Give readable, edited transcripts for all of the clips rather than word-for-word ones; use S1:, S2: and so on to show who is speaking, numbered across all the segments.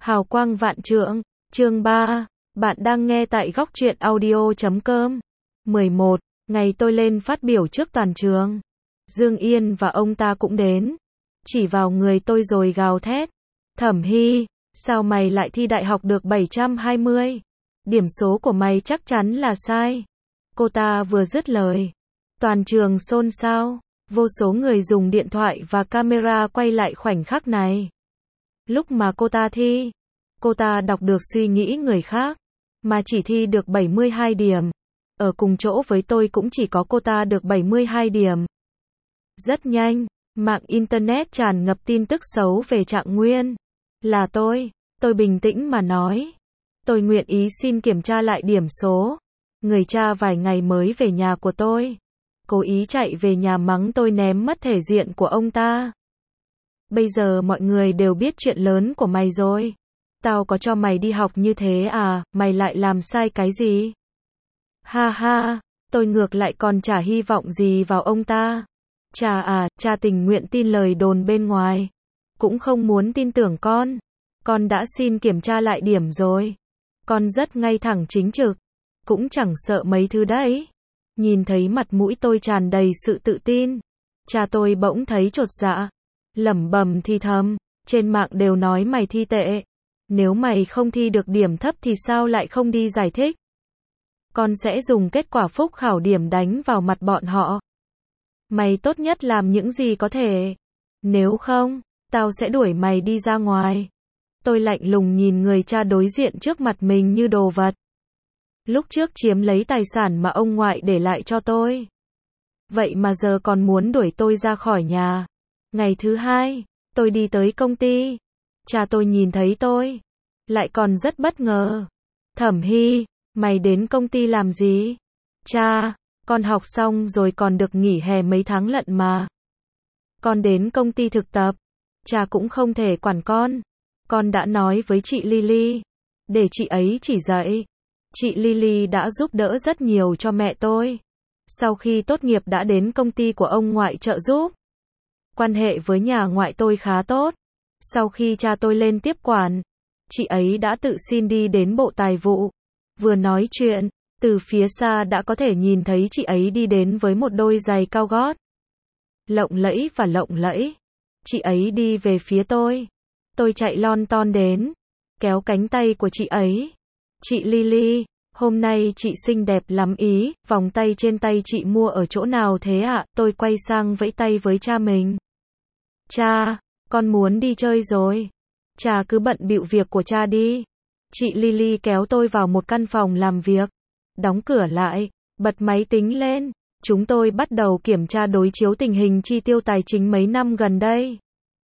S1: Hào quang vạn trượng, chương 3, bạn đang nghe tại góc truyện audio.com. 11. Ngày tôi lên phát biểu trước toàn trường, Dương Yên và ông ta cũng đến, chỉ vào người tôi rồi gào thét. Thẩm Hy, sao mày lại thi đại học được 720? Điểm số của mày chắc chắn là sai. Cô ta vừa dứt lời, toàn trường xôn xao, vô số người dùng điện thoại và camera quay lại khoảnh khắc này. Lúc mà cô ta thi, cô ta đọc được suy nghĩ người khác, mà chỉ thi được 72 điểm. Ở cùng chỗ với tôi cũng chỉ có cô ta được 72 điểm. Rất nhanh, mạng Internet tràn ngập tin tức xấu về Trạng Nguyên. Là tôi bình tĩnh mà nói. Tôi nguyện ý xin kiểm tra lại điểm số. Người cha vài ngày mới về nhà của tôi, cố ý chạy về nhà mắng tôi ném mất thể diện của ông ta. Bây giờ mọi người đều biết chuyện lớn của mày rồi. Tao có cho mày đi học như thế à, mày lại làm sai cái gì? Ha ha, tôi ngược lại còn chả hy vọng gì vào ông ta. Cha tình nguyện tin lời đồn bên ngoài, cũng không muốn tin tưởng con. Con đã xin kiểm tra lại điểm rồi. Con rất ngay thẳng chính trực, cũng chẳng sợ mấy thứ đấy. Nhìn thấy mặt mũi tôi tràn đầy sự tự tin, cha tôi bỗng thấy chột dạ, lẩm bẩm thì thầm, trên mạng đều nói mày thi tệ. Nếu mày không thi được điểm thấp thì sao lại không đi giải thích? Con sẽ dùng kết quả phúc khảo điểm đánh vào mặt bọn họ. Mày tốt nhất làm những gì có thể. Nếu không, tao sẽ đuổi mày đi ra ngoài. Tôi lạnh lùng nhìn người cha đối diện trước mặt mình như đồ vật. Lúc trước chiếm lấy tài sản mà ông ngoại để lại cho tôi. Vậy mà giờ còn muốn đuổi tôi ra khỏi nhà. Ngày thứ hai, tôi đi tới công ty. Cha tôi nhìn thấy tôi, lại còn rất bất ngờ. Thẩm Hy, mày đến công ty làm gì? Cha, con học xong rồi còn được nghỉ hè mấy tháng lận mà. Con đến công ty thực tập. Cha cũng không thể quản con. Con đã nói với chị Lily, để chị ấy chỉ dạy. Chị Lily đã giúp đỡ rất nhiều cho mẹ tôi. Sau khi tốt nghiệp đã đến công ty của ông ngoại trợ giúp. Quan hệ với nhà ngoại tôi khá tốt. Sau khi cha tôi lên tiếp quản, chị ấy đã tự xin đi đến bộ tài vụ. Vừa nói chuyện, từ phía xa đã có thể nhìn thấy chị ấy đi đến với một đôi giày cao gót. Lộng lẫy. Chị ấy đi về phía tôi. Tôi chạy lon ton đến, kéo cánh tay của chị ấy. Chị Lily, hôm nay chị xinh đẹp lắm ý, vòng tay trên tay chị mua ở chỗ nào thế ạ? Tôi quay sang vẫy tay với cha mình. Cha, con muốn đi chơi rồi. Cha cứ bận bịu việc của cha đi. Chị Lily kéo tôi vào một căn phòng làm việc, đóng cửa lại, bật máy tính lên. Chúng tôi bắt đầu kiểm tra đối chiếu tình hình chi tiêu tài chính mấy năm gần đây.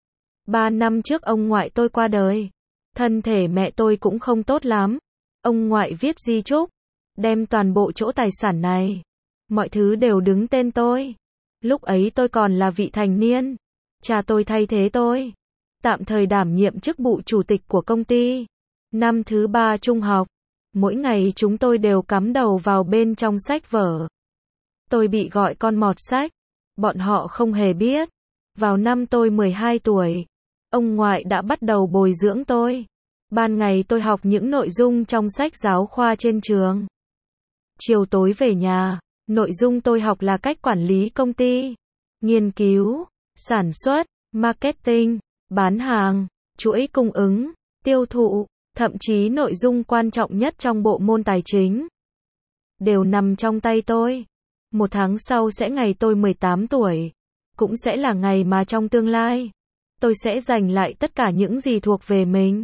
S1: 3 năm trước ông ngoại tôi qua đời. Thân thể mẹ tôi cũng không tốt lắm. Ông ngoại viết di chúc, đem toàn bộ chỗ tài sản này, mọi thứ đều đứng tên tôi. Lúc ấy tôi còn là vị thành niên. Cha tôi thay thế tôi, tạm thời đảm nhiệm chức vụ chủ tịch của công ty. Năm thứ 3 trung học, mỗi ngày chúng tôi đều cắm đầu vào bên trong sách vở. Tôi bị gọi con mọt sách. Bọn họ không hề biết. Vào năm tôi 12 tuổi, ông ngoại đã bắt đầu bồi dưỡng tôi. Ban ngày tôi học những nội dung trong sách giáo khoa trên trường. Chiều tối về nhà, nội dung tôi học là cách quản lý công ty, nghiên cứu, sản xuất, marketing, bán hàng, chuỗi cung ứng, tiêu thụ, thậm chí nội dung quan trọng nhất trong bộ môn tài chính đều nằm trong tay tôi. 1 tháng sau sẽ ngày tôi 18 tuổi, cũng sẽ là ngày mà trong tương lai tôi sẽ giành lại tất cả những gì thuộc về mình.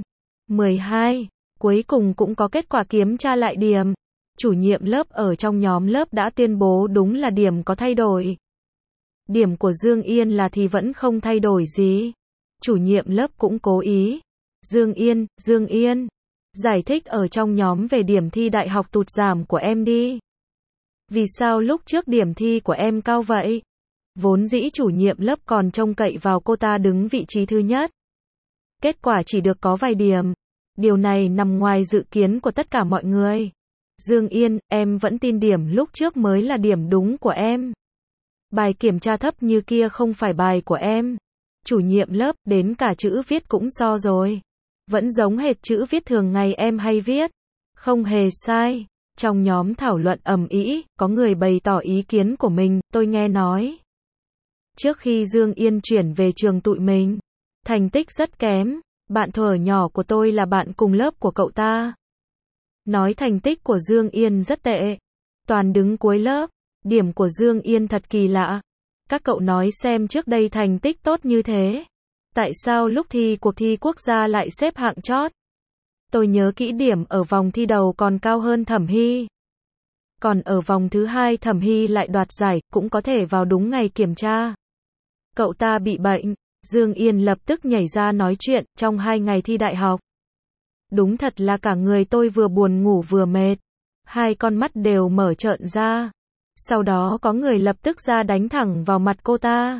S1: 12. Cuối cùng cũng có kết quả kiểm tra lại điểm. Chủ nhiệm lớp ở trong nhóm lớp đã tuyên bố đúng là điểm có thay đổi. Điểm của Dương Yên là thì vẫn không thay đổi gì. Chủ nhiệm lớp cũng cố ý. Dương Yên, giải thích ở trong nhóm về điểm thi đại học tụt giảm của em đi. Vì sao lúc trước điểm thi của em cao vậy? Vốn dĩ chủ nhiệm lớp còn trông cậy vào cô ta đứng vị trí thứ nhất. Kết quả chỉ được có vài điểm. Điều này nằm ngoài dự kiến của tất cả mọi người. Dương Yên, em vẫn tin điểm lúc trước mới là điểm đúng của em. Bài kiểm tra thấp như kia không phải bài của em. Chủ nhiệm lớp, đến cả chữ viết cũng so rồi. Vẫn giống hệt chữ viết thường ngày em hay viết. Không hề sai. Trong nhóm thảo luận ầm ĩ, có người bày tỏ ý kiến của mình, tôi nghe nói. Trước khi Dương Yên chuyển về trường tụi mình, thành tích rất kém. Bạn thuở nhỏ của tôi là bạn cùng lớp của cậu ta. Nói thành tích của Dương Yên rất tệ. Toàn đứng cuối lớp. Điểm của Dương Yên thật kỳ lạ. Các cậu nói xem trước đây thành tích tốt như thế. Tại sao lúc thi cuộc thi quốc gia lại xếp hạng chót? Tôi nhớ kỹ điểm ở vòng thi đầu còn cao hơn Thẩm Hy. Còn ở vòng thứ hai Thẩm Hy lại đoạt giải, cũng có thể vào đúng ngày kiểm tra. Cậu ta bị bệnh. Dương Yên lập tức nhảy ra nói chuyện, trong 2 ngày thi đại học. Đúng thật là cả người tôi vừa buồn ngủ vừa mệt. 2 con mắt đều mở trợn ra. Sau đó có người lập tức ra đánh thẳng vào mặt cô ta.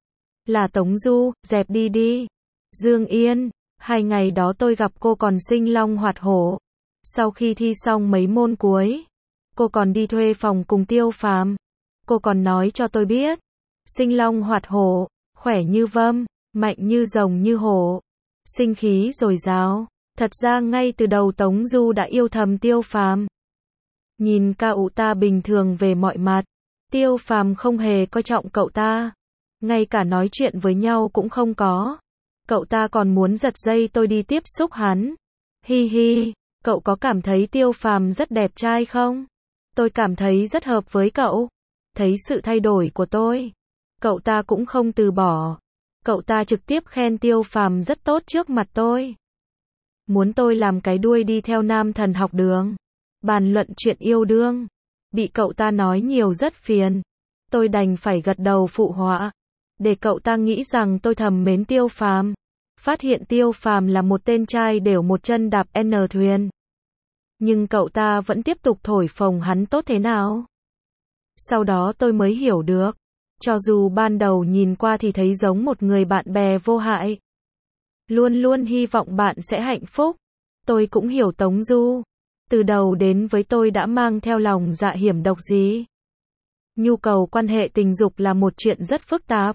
S1: Là Tống Du, dẹp đi đi. Dương Yên, 2 ngày đó tôi gặp cô còn sinh long hoạt hổ. Sau khi thi xong mấy môn cuối, cô còn đi thuê phòng cùng Tiêu Phàm. Cô còn nói cho tôi biết, sinh long hoạt hổ, khỏe như vâm, mạnh như rồng như hổ, sinh khí dồi dào. Thật ra ngay từ đầu Tống Du đã yêu thầm Tiêu Phàm. Nhìn cậu ta bình thường về mọi mặt, Tiêu Phàm không hề coi trọng cậu ta. Ngay cả nói chuyện với nhau cũng không có. Cậu ta còn muốn giật dây tôi đi tiếp xúc hắn. Hi hi, cậu có cảm thấy Tiêu Phàm rất đẹp trai không? Tôi cảm thấy rất hợp với cậu. Thấy sự thay đổi của tôi, cậu ta cũng không từ bỏ. Cậu ta trực tiếp khen Tiêu Phàm rất tốt trước mặt tôi. Muốn tôi làm cái đuôi đi theo nam thần học đường. Bàn luận chuyện yêu đương. Bị cậu ta nói nhiều rất phiền. Tôi đành phải gật đầu phụ họa. Để cậu ta nghĩ rằng tôi thầm mến Tiêu Phàm. Phát hiện Tiêu Phàm là một tên trai đều một chân đạp N thuyền. Nhưng cậu ta vẫn tiếp tục thổi phồng hắn tốt thế nào. Sau đó tôi mới hiểu được. Cho dù ban đầu nhìn qua thì thấy giống một người bạn bè vô hại. Luôn luôn hy vọng bạn sẽ hạnh phúc. Tôi cũng hiểu Tống Du. Từ đầu đến với tôi đã mang theo lòng dạ hiểm độc gì. Nhu cầu quan hệ tình dục là một chuyện rất phức tạp.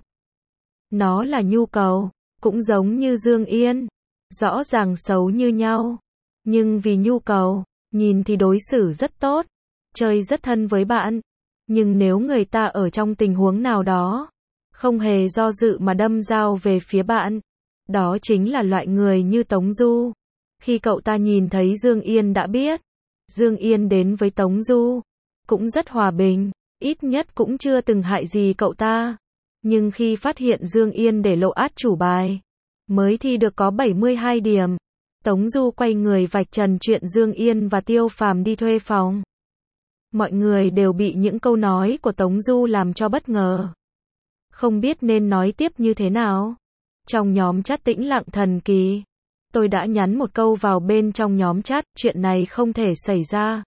S1: Nó là nhu cầu, cũng giống như Dương Yên. Rõ ràng xấu như nhau. Nhưng vì nhu cầu, nhìn thì đối xử rất tốt. Chơi rất thân với bạn. Nhưng nếu người ta ở trong tình huống nào đó, không hề do dự mà đâm dao về phía bạn. Đó chính là loại người như Tống Du. Khi cậu ta nhìn thấy Dương Yên đã biết. Dương Yên đến với Tống Du. Cũng rất hòa bình. Ít nhất cũng chưa từng hại gì cậu ta. Nhưng khi phát hiện Dương Yên để lộ át chủ bài, mới thi được có 72 điểm. Tống Du quay người vạch trần chuyện Dương Yên và Tiêu Phàm đi thuê phòng. Mọi người đều bị những câu nói của Tống Du làm cho bất ngờ. Không biết nên nói tiếp như thế nào. Trong nhóm chat tĩnh lặng thần kỳ. Tôi đã nhắn một câu vào bên trong nhóm chat, chuyện này không thể xảy ra.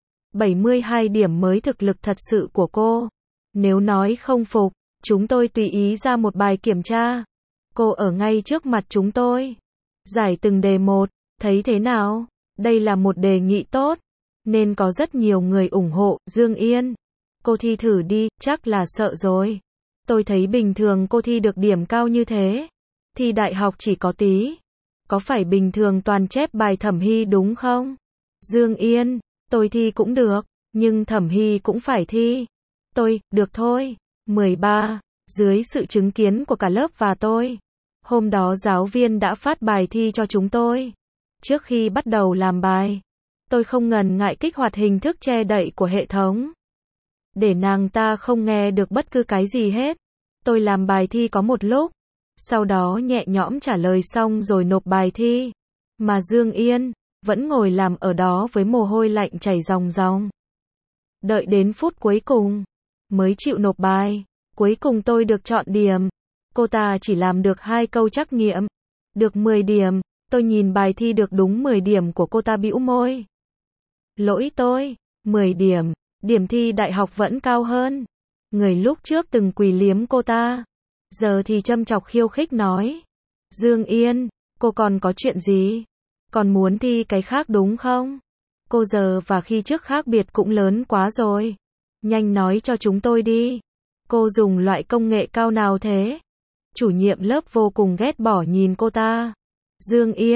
S1: 72 điểm mới thực lực thật sự của cô. Nếu nói không phục, chúng tôi tùy ý ra một bài kiểm tra. Cô ở ngay trước mặt chúng tôi. Giải từng đề một, thấy thế nào? Đây là một đề nghị tốt. Nên có rất nhiều người ủng hộ. Dương Yên, cô thi thử đi, chắc là sợ rồi. Tôi thấy bình thường cô thi được điểm cao như thế. Thi đại học chỉ có tí. Có phải bình thường toàn chép bài Thẩm Hy đúng không? Dương Yên, tôi thi cũng được, nhưng Thẩm Hy cũng phải thi. Tôi, được thôi. 13. Dưới sự chứng kiến của cả lớp và tôi. Hôm đó giáo viên đã phát bài thi cho chúng tôi. Trước khi bắt đầu làm bài, tôi không ngần ngại kích hoạt hình thức che đậy của hệ thống. Để nàng ta không nghe được bất cứ cái gì hết. Tôi làm bài thi có một lúc. Sau đó nhẹ nhõm trả lời xong rồi nộp bài thi. Mà Dương Yên vẫn ngồi làm ở đó với mồ hôi lạnh chảy ròng ròng. Đợi đến phút cuối cùng mới chịu nộp bài. Cuối cùng tôi được chọn điểm. Cô ta chỉ làm được 2 câu trắc nghiệm. Được 10 điểm. Tôi nhìn bài thi được đúng 10 điểm của cô ta bĩu môi. Lỗi tôi. 10 điểm. Điểm thi đại học vẫn cao hơn. Người lúc trước từng quỳ liếm cô ta. Giờ thì châm chọc khiêu khích nói. Dương Yên, cô còn có chuyện gì? Còn muốn thi cái khác đúng không? Cô giờ và khi trước khác biệt cũng lớn quá rồi. Nhanh nói cho chúng tôi đi. Cô dùng loại công nghệ cao nào thế? Chủ nhiệm lớp vô cùng ghét bỏ nhìn cô ta. Dương Yên,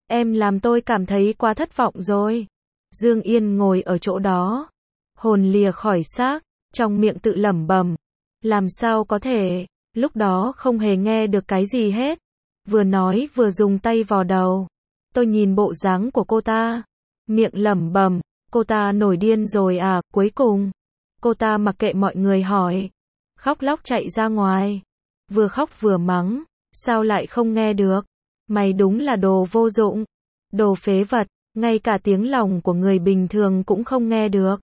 S1: Em làm tôi cảm thấy quá thất vọng rồi. Dương Yên ngồi ở chỗ đó, hồn lìa khỏi xác, trong miệng tự lẩm bẩm. Làm sao có thể, lúc đó không hề nghe được cái gì hết. Vừa nói vừa dùng tay vò đầu. Tôi nhìn bộ dáng của cô ta, miệng lẩm bẩm, cô ta nổi điên rồi à, cuối cùng. Cô ta mặc kệ mọi người hỏi, khóc lóc chạy ra ngoài. Vừa khóc vừa mắng, sao lại không nghe được? Mày đúng là đồ vô dụng, đồ phế vật, ngay cả tiếng lòng của người bình thường cũng không nghe được.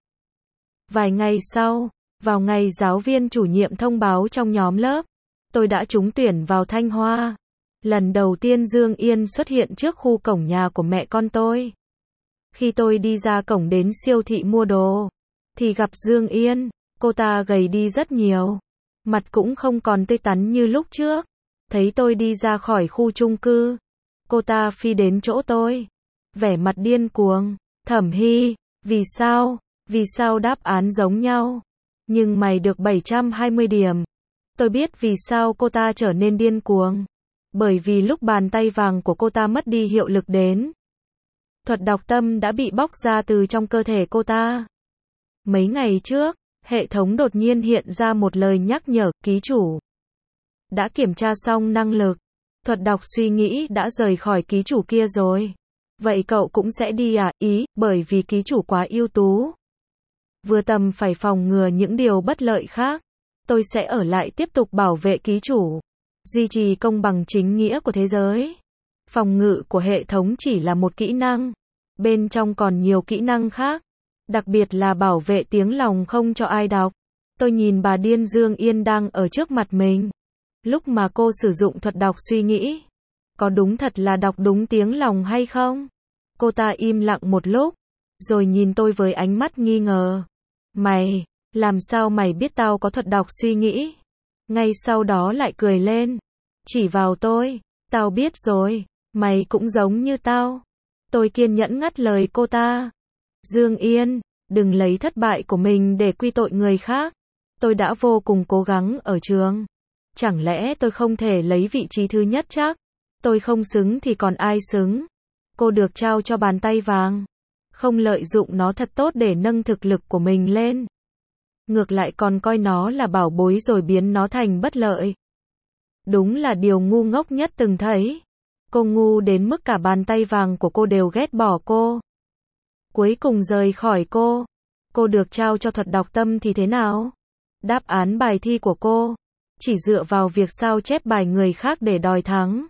S1: Vài ngày sau, vào ngày giáo viên chủ nhiệm thông báo trong nhóm lớp, tôi đã trúng tuyển vào Thanh Hoa. Lần đầu tiên Dương Yên xuất hiện trước khu cổng nhà của mẹ con tôi. Khi tôi đi ra cổng đến siêu thị mua đồ, thì gặp Dương Yên, cô ta gầy đi rất nhiều. Mặt cũng không còn tươi tắn như lúc trước. Thấy tôi đi ra khỏi khu chung cư, cô ta phi đến chỗ tôi, vẻ mặt điên cuồng. Thẩm Hy, vì sao? Vì sao đáp án giống nhau? Nhưng mày được 720 điểm. Tôi biết vì sao cô ta trở nên điên cuồng. Bởi vì lúc bàn tay vàng của cô ta mất đi hiệu lực đến, thuật đọc tâm đã bị bóc ra từ trong cơ thể cô ta. Mấy ngày trước, hệ thống đột nhiên hiện ra một lời nhắc nhở, ký chủ đã kiểm tra xong năng lực, thuật đọc suy nghĩ đã rời khỏi ký chủ kia rồi. Vậy cậu cũng sẽ đi à? Ý, bởi vì ký chủ quá ưu tú. Vừa tầm phải phòng ngừa những điều bất lợi khác. Tôi sẽ ở lại tiếp tục bảo vệ ký chủ, duy trì công bằng chính nghĩa của thế giới. Phòng ngự của hệ thống chỉ là một kỹ năng. Bên trong còn nhiều kỹ năng khác. Đặc biệt là bảo vệ tiếng lòng không cho ai đọc. Tôi nhìn bà điên Dương Yên đang ở trước mặt mình. Lúc mà cô sử dụng thuật đọc suy nghĩ, có đúng thật là đọc đúng tiếng lòng hay không? Cô ta im lặng một lúc, rồi nhìn tôi với ánh mắt nghi ngờ. Mày, làm sao mày biết tao có thuật đọc suy nghĩ? Ngay sau đó lại cười lên, chỉ vào tôi. Tao biết rồi, mày cũng giống như tao. Tôi kiên nhẫn ngắt lời cô ta. Dương Yên, đừng lấy thất bại của mình để quy tội người khác. Tôi đã vô cùng cố gắng ở trường. Chẳng lẽ tôi không thể lấy vị trí thứ nhất chắc? Tôi không xứng thì còn ai xứng? Cô được trao cho bàn tay vàng. Không lợi dụng nó thật tốt để nâng thực lực của mình lên. Ngược lại còn coi nó là bảo bối rồi biến nó thành bất lợi. Đúng là điều ngu ngốc nhất từng thấy. Cô ngu đến mức cả bàn tay vàng của cô đều ghét bỏ cô. Cuối cùng rời khỏi cô. Cô được trao cho thuật đọc tâm thì thế nào? Đáp án bài thi của cô chỉ dựa vào việc sao chép bài người khác để đòi thắng.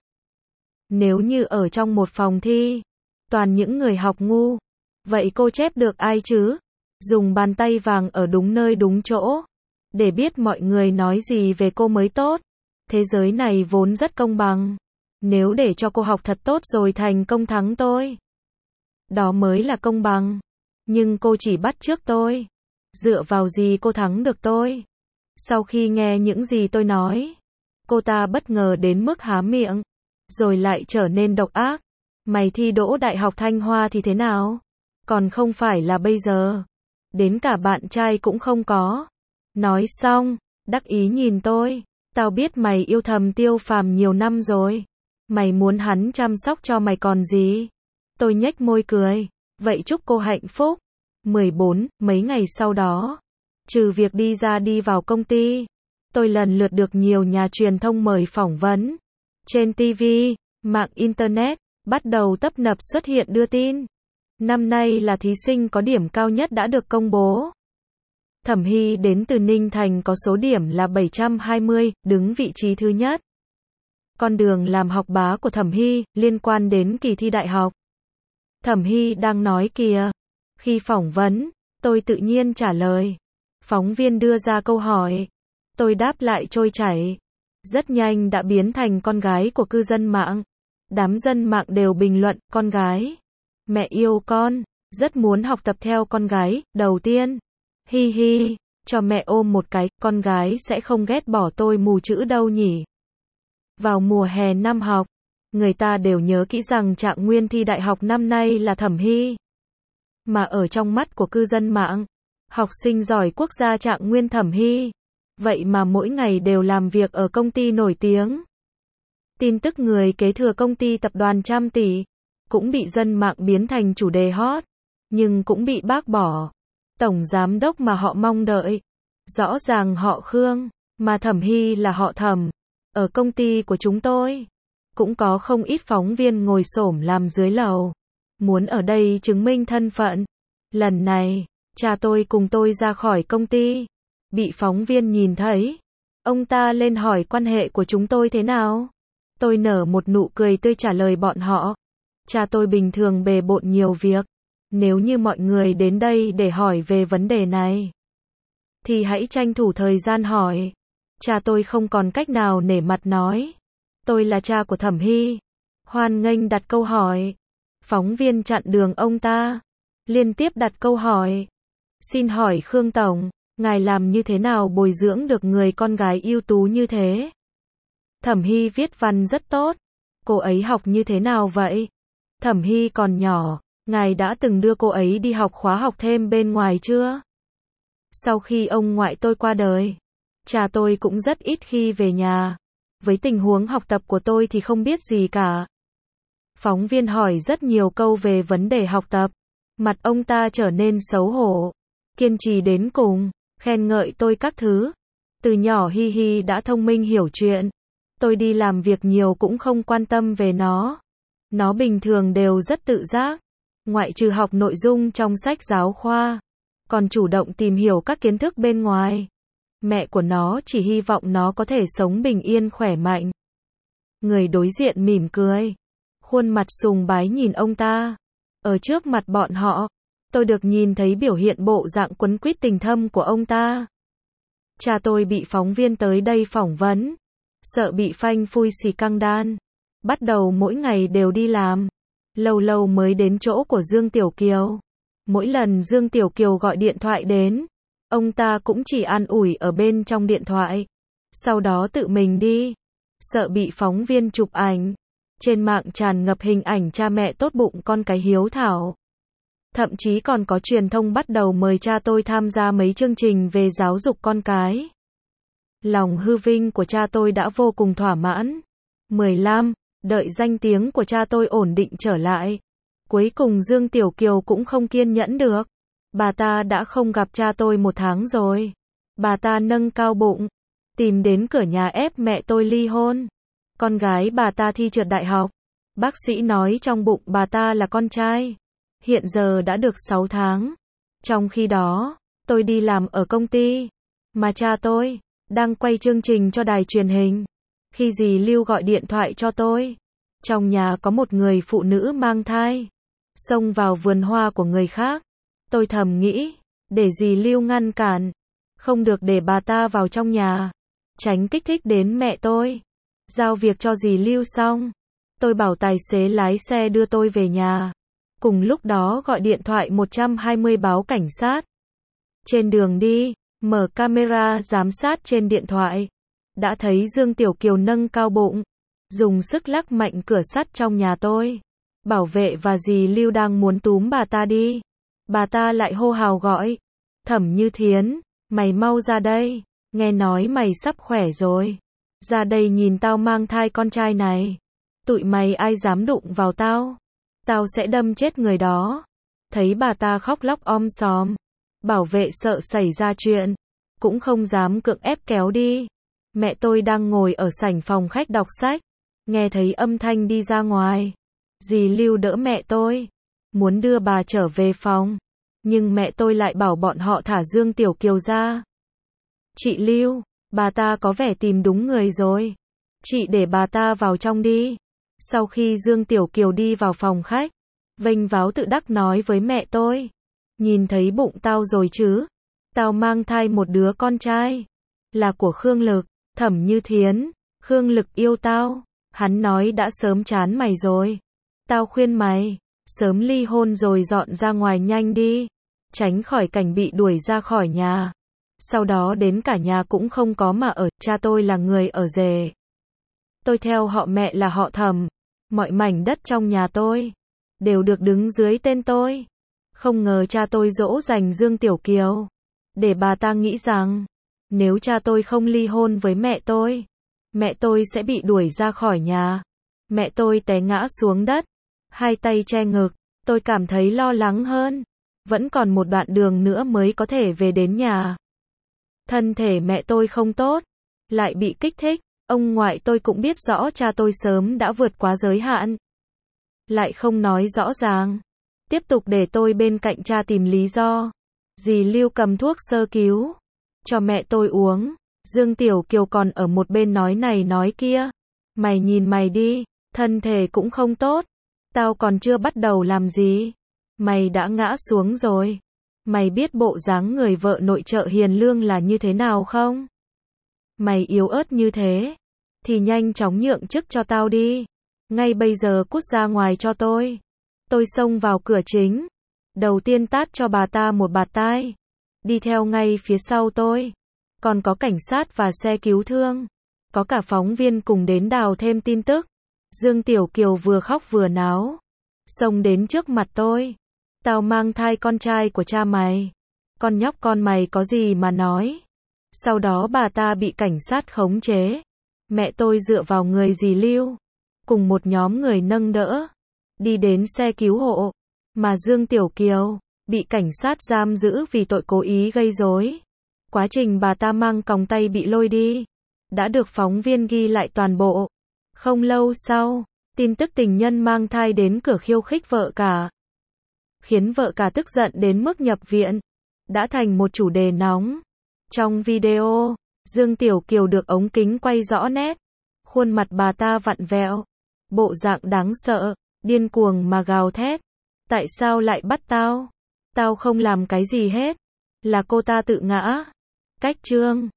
S1: Nếu như ở trong một phòng thi, toàn những người học ngu, vậy cô chép được ai chứ? Dùng bàn tay vàng ở đúng nơi đúng chỗ, để biết mọi người nói gì về cô mới tốt. Thế giới này vốn rất công bằng. Nếu để cho cô học thật tốt rồi thành công thắng tôi, đó mới là công bằng. Nhưng cô chỉ bắt chước tôi. Dựa vào gì cô thắng được tôi? Sau khi nghe những gì tôi nói, cô ta bất ngờ đến mức há miệng, rồi lại trở nên độc ác. Mày thi đỗ Đại học Thanh Hoa thì thế nào? Còn không phải là bây giờ. Đến cả bạn trai cũng không có. Nói xong, đắc ý nhìn tôi. Tao biết mày yêu thầm Tiêu Phàm nhiều năm rồi. Mày muốn hắn chăm sóc cho mày còn gì? Tôi nhếch môi cười. Vậy chúc cô hạnh phúc. 14. Mấy ngày sau đó, trừ việc đi vào công ty, tôi lần lượt được nhiều nhà truyền thông mời phỏng vấn. Trên TV, mạng Internet, bắt đầu tấp nập xuất hiện đưa tin. Năm nay là thí sinh có điểm cao nhất đã được công bố. Thẩm Hy đến từ Ninh Thành có số điểm là 720, đứng vị trí thứ nhất. Con đường làm học bá của Thẩm Hy, liên quan đến kỳ thi đại học. Thẩm Hy đang nói kìa. Khi phỏng vấn, tôi tự nhiên trả lời. Phóng viên đưa ra câu hỏi. Tôi đáp lại trôi chảy. Rất nhanh đã biến thành con gái của cư dân mạng. Đám dân mạng đều bình luận, con gái. Mẹ yêu con, rất muốn học tập theo con gái, đầu tiên. Hi hi, cho mẹ ôm một cái, con gái sẽ không ghét bỏ tôi mù chữ đâu nhỉ. Vào mùa hè năm học, người ta đều nhớ kỹ rằng trạng nguyên thi đại học năm nay là Thẩm Hy. Mà ở trong mắt của cư dân mạng, học sinh giỏi quốc gia trạng nguyên Thẩm Hy. Vậy mà mỗi ngày đều làm việc ở công ty nổi tiếng. Tin tức người kế thừa công ty tập đoàn trăm tỷ. cũng bị dân mạng biến thành chủ đề hot, nhưng cũng bị bác bỏ. Tổng giám đốc mà họ mong đợi, rõ ràng họ Khương, mà Thẩm Hy là họ Thẩm. Ở công ty của chúng tôi, cũng có không ít phóng viên ngồi xổm làm dưới lầu, muốn ở đây chứng minh thân phận. Lần này, cha tôi cùng tôi ra khỏi công ty, bị phóng viên nhìn thấy. Ông ta lên hỏi quan hệ của chúng tôi thế nào. Tôi nở một nụ cười tươi trả lời bọn họ. Cha tôi bình thường bề bộn nhiều việc. Nếu như mọi người đến đây để hỏi về vấn đề này, thì hãy tranh thủ thời gian hỏi. Cha tôi không còn cách nào nể mặt nói. Tôi là cha của Thẩm Hy. Hoan nghênh đặt câu hỏi. Phóng viên chặn đường ông ta, liên tiếp đặt câu hỏi. Xin hỏi Khương Tổng, ngài làm như thế nào bồi dưỡng được người con gái ưu tú như thế? Thẩm Hy viết văn rất tốt. Cô ấy học như thế nào vậy? Thẩm Hy còn nhỏ, ngài đã từng đưa cô ấy đi học khóa học thêm bên ngoài chưa? Sau khi ông ngoại tôi qua đời, cha tôi cũng rất ít khi về nhà. Với tình huống học tập của tôi thì không biết gì cả. Phóng viên hỏi rất nhiều câu về vấn đề học tập. Mặt ông ta trở nên xấu hổ. Kiên trì đến cùng, khen ngợi tôi các thứ. Từ nhỏ Hi Hi đã thông minh hiểu chuyện. Tôi đi làm việc nhiều cũng không quan tâm về nó. Nó bình thường đều rất tự giác. Ngoại trừ học nội dung trong sách giáo khoa, còn chủ động tìm hiểu các kiến thức bên ngoài. Mẹ của nó chỉ hy vọng nó có thể sống bình yên khỏe mạnh. Người đối diện mỉm cười, khuôn mặt sùng bái nhìn ông ta. Ở trước mặt bọn họ, tôi được nhìn thấy biểu hiện bộ dạng quấn quýt tình thâm của ông ta. Cha tôi bị phóng viên tới đây phỏng vấn, sợ bị phanh phui xì căng đan. Bắt đầu mỗi ngày đều đi làm, lâu lâu mới đến chỗ của Dương Tiểu Kiều. Mỗi lần Dương Tiểu Kiều gọi điện thoại đến, ông ta cũng chỉ an ủi ở bên trong điện thoại, sau đó tự mình đi. Sợ bị phóng viên chụp ảnh. Trên mạng tràn ngập hình ảnh cha mẹ tốt bụng con cái hiếu thảo. Thậm chí còn có truyền thông bắt đầu mời cha tôi tham gia mấy chương trình về giáo dục con cái. Lòng hư vinh của cha tôi đã vô cùng thỏa mãn. 15. Đợi danh tiếng của cha tôi ổn định trở lại. Cuối cùng Dương Tiểu Kiều cũng không kiên nhẫn được. Bà ta đã không gặp cha tôi 1 tháng rồi. Bà ta nâng cao bụng, tìm đến cửa nhà ép mẹ tôi ly hôn. Con gái bà ta thi trượt đại học. Bác sĩ nói trong bụng bà ta là con trai. Hiện giờ đã được 6 tháng. Trong khi đó, tôi đi làm ở công ty, mà cha tôi đang quay chương trình cho đài truyền hình. Khi dì Lưu gọi điện thoại cho tôi, trong nhà có một người phụ nữ mang thai, xông vào vườn hoa của người khác. Tôi thầm nghĩ, để dì Lưu ngăn cản, không được để bà ta vào trong nhà, tránh kích thích đến mẹ tôi. Giao việc cho dì Lưu xong, tôi bảo tài xế lái xe đưa tôi về nhà. Cùng lúc đó gọi điện thoại 120 báo cảnh sát. Trên đường đi, mở camera giám sát trên điện thoại. Đã thấy Dương Tiểu Kiều nâng cao bụng, dùng sức lắc mạnh cửa sắt trong nhà tôi. Bảo vệ và dì Lưu đang muốn túm bà ta đi. Bà ta lại hô hào gọi. Thẩm Như Thiến, mày mau ra đây. Nghe nói mày sắp khỏe rồi. Ra đây nhìn tao mang thai con trai này. Tụi mày ai dám đụng vào tao, tao sẽ đâm chết người đó. Thấy bà ta khóc lóc om sòm. Bảo vệ sợ xảy ra chuyện, cũng không dám cưỡng ép kéo đi. Mẹ tôi đang ngồi ở sảnh phòng khách đọc sách, nghe thấy âm thanh đi ra ngoài. Dì Lưu đỡ mẹ tôi, muốn đưa bà trở về phòng. Nhưng mẹ tôi lại bảo bọn họ thả Dương Tiểu Kiều ra. Chị Lưu, bà ta có vẻ tìm đúng người rồi. Chị để bà ta vào trong đi. Sau khi Dương Tiểu Kiều đi vào phòng khách, vênh váo tự đắc nói với mẹ tôi. Nhìn thấy bụng tao rồi chứ? Tao mang thai một đứa con trai. Là của Khương Lực. Thẩm Như Thiến. Khương Lực yêu tao. Hắn nói đã sớm chán mày rồi. Tao khuyên mày, sớm ly hôn rồi dọn ra ngoài nhanh đi. Tránh khỏi cảnh bị đuổi ra khỏi nhà. Sau đó đến cả nhà cũng không có mà ở. Cha tôi là người ở rể. Tôi theo họ mẹ là họ Thẩm. Mọi mảnh đất trong nhà tôi đều được đứng dưới tên tôi. Không ngờ cha tôi dỗ dành Dương Tiểu Kiều, để bà ta nghĩ rằng nếu cha tôi không ly hôn với mẹ tôi sẽ bị đuổi ra khỏi nhà. Mẹ tôi té ngã xuống đất, hai tay che ngực, tôi cảm thấy lo lắng hơn. Vẫn còn một đoạn đường nữa mới có thể về đến nhà. Thân thể mẹ tôi không tốt, lại bị kích thích. Ông ngoại tôi cũng biết rõ cha tôi sớm đã vượt quá giới hạn. Lại không nói rõ ràng. Tiếp tục để tôi bên cạnh cha tìm lý do. Dì Lưu cầm thuốc sơ cứu cho mẹ tôi uống. Dương Tiểu Kiều còn ở một bên nói này nói kia. Mày nhìn mày đi, thân thể cũng không tốt. Tao còn chưa bắt đầu làm gì. Mày đã ngã xuống rồi. Mày biết bộ dáng người vợ nội trợ hiền lương là như thế nào không? Mày yếu ớt như thế, thì nhanh chóng nhượng chức cho tao đi. Ngay bây giờ cút ra ngoài cho tôi. Tôi xông vào cửa chính. Đầu tiên tát cho bà ta một bạt tai. Đi theo ngay phía sau tôi. Còn có cảnh sát và xe cứu thương. Có cả phóng viên cùng đến đào thêm tin tức. Dương Tiểu Kiều vừa khóc vừa náo. Xông đến trước mặt tôi. Tao mang thai con trai của cha mày. Con nhóc con mày có gì mà nói. Sau đó bà ta bị cảnh sát khống chế. Mẹ tôi dựa vào người dì Lưu. Cùng một nhóm người nâng đỡ. Đi đến xe cứu hộ. Mà Dương Tiểu Kiều bị cảnh sát giam giữ vì tội cố ý gây rối. Quá trình bà ta mang còng tay bị lôi đi. Đã được phóng viên ghi lại toàn bộ. Không lâu sau, tin tức tình nhân mang thai đến cửa khiêu khích vợ cả. Khiến vợ cả tức giận đến mức nhập viện. Đã thành một chủ đề nóng. Trong video, Dương Tiểu Kiều được ống kính quay rõ nét. Khuôn mặt bà ta vặn vẹo. Bộ dạng đáng sợ, điên cuồng mà gào thét. Tại sao lại bắt tao? Tao không làm cái gì hết. Là cô ta tự ngã. Cách chương